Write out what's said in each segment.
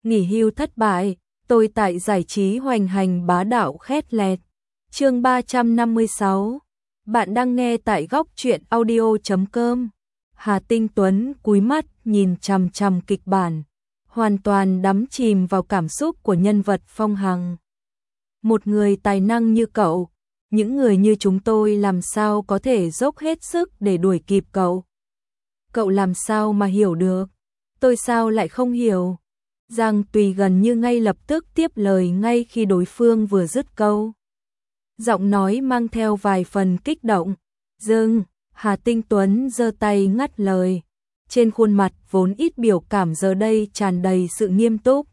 nghỉ hưu thất bại, tôi tại giải trí hoành hành bá đạo khét lẹt. Chương 356. Bạn đang nghe tại góc truyện audio.com. Hà Tinh Tuấn cúi mắt nhìn chằm chằm kịch bản, hoàn toàn đắm chìm vào cảm xúc của nhân vật Phong Hằng. Một người tài năng như cậu, những người như chúng tôi làm sao có thể dốc hết sức để đuổi kịp cậu? Cậu làm sao mà hiểu được? Tôi sao lại không hiểu? Giang Tùy gần như ngay lập tức tiếp lời ngay khi đối phương vừa dứt câu. Giọng nói mang theo vài phần kích động. Dừng, Hà Tinh Tuấn giơ tay ngắt lời. Trên khuôn mặt vốn ít biểu cảm giờ đây tràn đầy sự nghiêm túc.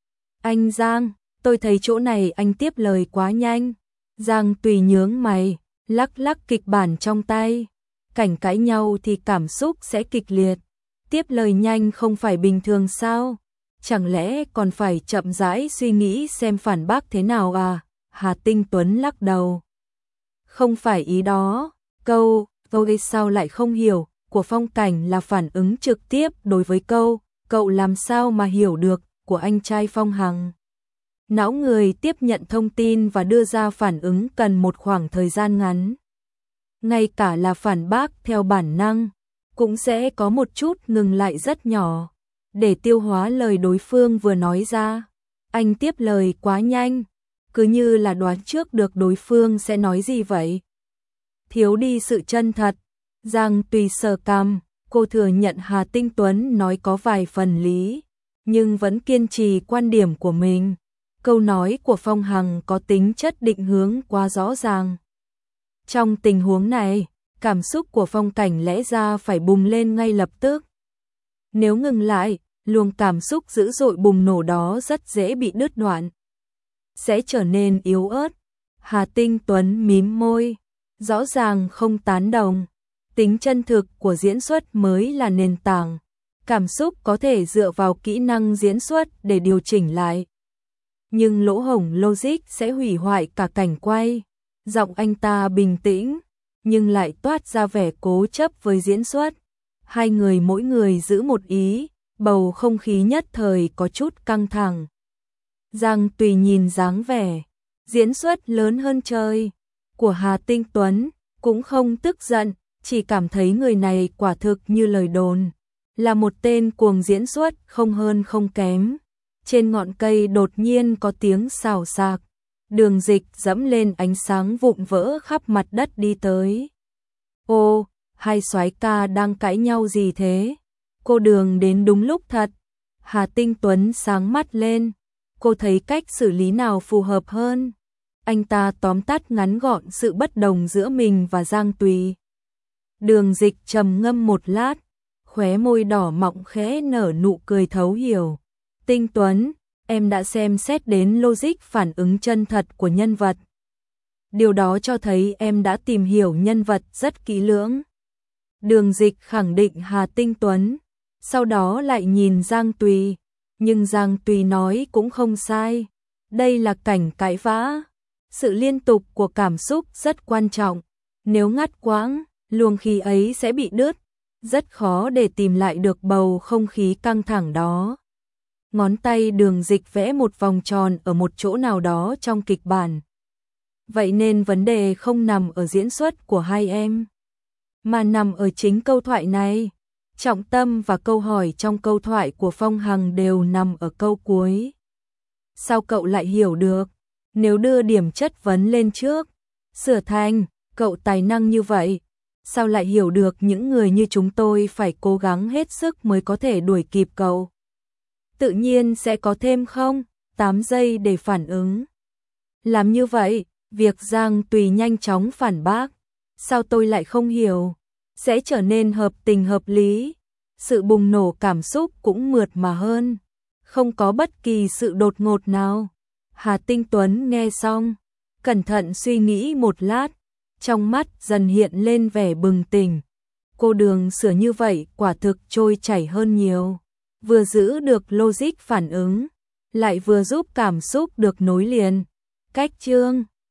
Anh Giang, tôi thấy chỗ này anh tiếp lời quá nhanh. Giang Tùy nhướng mày, lắc lắc kịch bản trong tay. Cảnh cãi nhau thì cảm xúc sẽ kịch liệt. Tiếp lời nhanh không phải bình thường sao? Chẳng lẽ còn phải chậm rãi suy nghĩ xem phản bác thế nào à? Hà Tinh Tuấn lắc đầu. Không phải ý đó, câu tôi sao lại không hiểu của Phong Cảnh là phản ứng trực tiếp đối với câu cậu làm sao mà hiểu được của anh trai Phong Hằng. Não người tiếp nhận thông tin và đưa ra phản ứng cần một khoảng thời gian ngắn. Ngay cả là phản bác theo bản năng, cũng sẽ có một chút ngừng lại rất nhỏ, để tiêu hóa lời đối phương vừa nói ra. Anh tiếp lời quá nhanh, cứ như là đoán trước được đối phương sẽ nói gì vậy. Thiếu đi sự chân thật. Giang Tùy sờ cằm, cô thừa nhận Hà Tinh Tuấn nói có vài phần lý, nhưng vẫn kiên trì quan điểm của mình. Câu nói của Phong Hằng có tính chất định hướng quá rõ ràng. Trong tình huống này, cảm xúc của Phong Cảnh lẽ ra phải bùng lên ngay lập tức. Nếu ngừng lại, luồng cảm xúc dữ dội bùng nổ đó rất dễ bị đứt đoạn, sẽ trở nên yếu ớt. Hà Tinh Tuấn mím môi, rõ ràng không tán đồng. Tính chân thực của diễn xuất mới là nền tảng. Cảm xúc có thể dựa vào kỹ năng diễn xuất để điều chỉnh lại. Nhưng lỗ hổng logic sẽ hủy hoại cả cảnh quay. Giọng anh ta bình tĩnh, nhưng lại toát ra vẻ cố chấp với diễn xuất. Hai người mỗi người giữ một ý, bầu không khí nhất thời có chút căng thẳng. Giang Tùy nhìn dáng vẻ diễn xuất lớn hơn trời của Hà Tinh Tuấn, cũng không tức giận, chỉ cảm thấy người này quả thực như lời đồn, là một tên cuồng diễn xuất không hơn không kém. Trên ngọn cây đột nhiên có tiếng xào xạc, Đường Dịch dẫm lên ánh sáng vụn vỡ khắp mặt đất đi tới. Ô, hai soái ca đang cãi nhau gì thế? Cô Đường đến đúng lúc thật. Hà Tinh Tuấn sáng mắt lên, cô thấy cách xử lý nào phù hợp hơn. Anh ta tóm tắt ngắn gọn sự bất đồng giữa mình và Giang Tùy. Đường Dịch trầm ngâm một lát, khóe môi đỏ mọng khẽ nở nụ cười thấu hiểu. Tinh Tuấn, em đã xem xét đến logic phản ứng chân thật của nhân vật. Điều đó cho thấy em đã tìm hiểu nhân vật rất kỹ lưỡng. Đường Dịch khẳng định Hà Tinh Tuấn, sau đó lại nhìn Giang Tùy. Nhưng Giang Tùy nói cũng không sai. Đây là cảnh cãi vã. Sự liên tục của cảm xúc rất quan trọng. Nếu ngắt quãng, luồng khí ấy sẽ bị đứt. Rất khó để tìm lại được bầu không khí căng thẳng đó. Ngón tay Đường Dịch vẽ một vòng tròn ở một chỗ nào đó trong kịch bản. Vậy nên vấn đề không nằm ở diễn xuất của hai em, mà nằm ở chính câu thoại này. Trọng tâm và câu hỏi trong câu thoại của Phong Hằng đều nằm ở câu cuối. Sao cậu lại hiểu được? Nếu đưa điểm chất vấn lên trước, sửa thành, cậu tài năng như vậy, sao lại hiểu được những người như chúng tôi phải cố gắng hết sức mới có thể đuổi kịp cậu? Tự nhiên sẽ có thêm không? 8 giây để phản ứng. Làm như vậy, việc Giang Tùy nhanh chóng phản bác. Sao tôi lại không hiểu? Sẽ trở nên hợp tình hợp lý. Sự bùng nổ cảm xúc cũng mượt mà hơn. Không có bất kỳ sự đột ngột nào. Hà Tinh Tuấn nghe xong, cẩn thận suy nghĩ một lát, trong mắt dần hiện lên vẻ bừng tỉnh. Cô Đường sửa như vậy quả thực trôi chảy hơn nhiều. Vừa giữ được logic phản ứng, lại vừa giúp cảm xúc được nối liền. Cách chương